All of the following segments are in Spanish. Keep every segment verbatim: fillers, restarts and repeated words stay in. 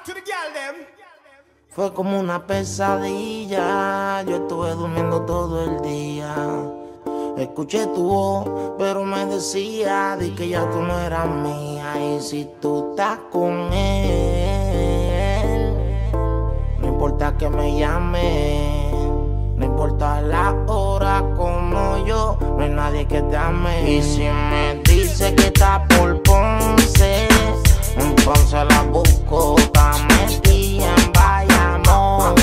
Talk to the girl them. Fue como una pesadilla, yo estuve durmiendo todo el día. Escuché tu voz, pero me decía di que ya tú no eras mía. Y si tú estás con él, no importa que me llame, no importa la hora como yo, no hay nadie que te ame. Y si me dice que está por Ponce, entonces la busco, está metida en Bayamón.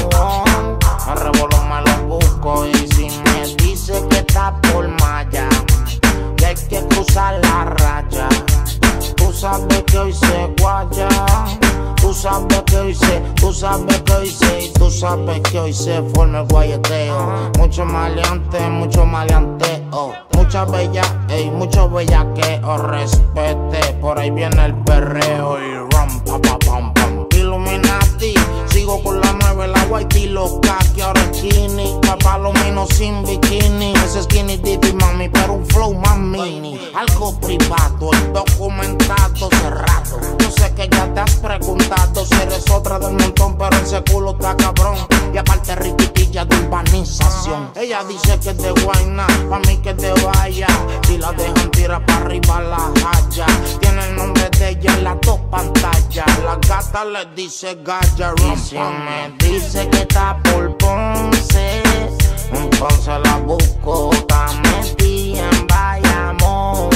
A revolver me lo busco. Y si me dice que está por Maya, que hay que cruzar la raya, tú sabes que hoy se guaya. Tú sabes que hoy se, tú sabes que hoy se, y tú sabes que hoy se forma el guayeteo. Mucho maleante, mucho maleanteo, mucha bella, ey, mucho bellaqueo. Respete, por ahí viene el perreo y rum, pa, pa, pam, pam. Illuminati, sigo con la nueve, la white y loca, que ahora es skinny. Palomino sin bikini, ese skinny dippy, mami, pero un flow más mini. Algo privado, el documentado cerrado. Yo sé que ya te has preguntado si eres otra del montón, pero ese culo está cabrón. Y aparte riquitilla de urbanización. Ella dice que es de Guayna, pa' mí que te vaya. Si la dejan tirar pa' arriba la haya. Tiene el nombre de ella en las dos pantallas. La gata le dice Gaya. Y si me dice que está por Ponce, entonces la busco, está metida en Bayamón.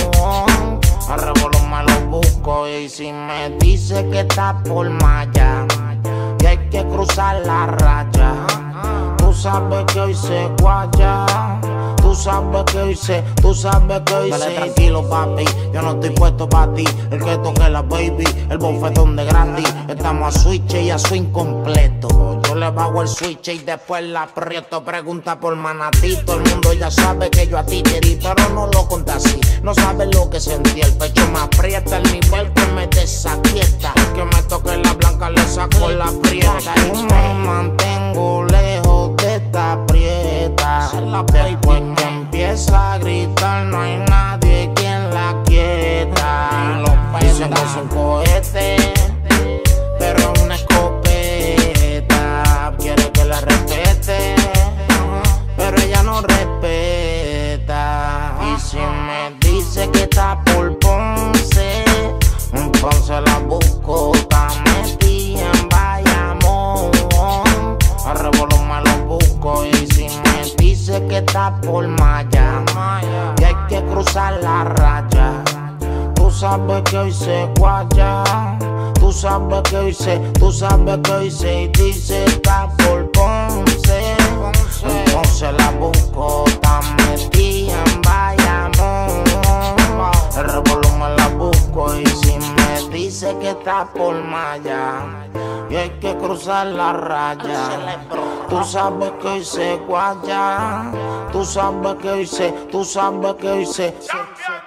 A revolver me lo busco. Y si me dice que está por Maya, y hay que cruzar la raya, tú sabes que hoy se guaya. Tú sabes que hoy se, tú sabes que hoy Dale se. Tranquilo, papi, yo no estoy puesto pa' ti. El que toque la baby, el bofetón de gratis. Estamos a switch y a swing completo. Yo le bajo el switch y después la aprieto. Pregunta por Manatito, el mundo ya sabe que yo a ti te di, pero no lo conté así. No sabes lo que sentí, el pecho me aprieta, el nivel que me desaquieta. El que me toque la blanca le saco la prieta. Y me mantengo lejos de esta prieta. Después que empieza a gritar, no hay nadie quien la quieta. Los pesos no son cohetes, pero una escopeta. Quiere que la respete, pero ella no respeta. Y si me dice que está por Ponce, entonces la busco, está metida en Bayamón. A revolver me lo busco. Y si me dice que está por Maya, y hay que cruzar la raya, tú sabes que hoy se guaya. Tú sabes que hoy se, tú sabes que hoy se, y dice está por Ponce, entonces la busco, está metida en Bayamón. El revolver me la busco. Y si me dice que está por Maya, y hay que cruzar la raya, tú sabes que hoy se guaya. Tú sabes que hoy se, tú sabes que hoy se.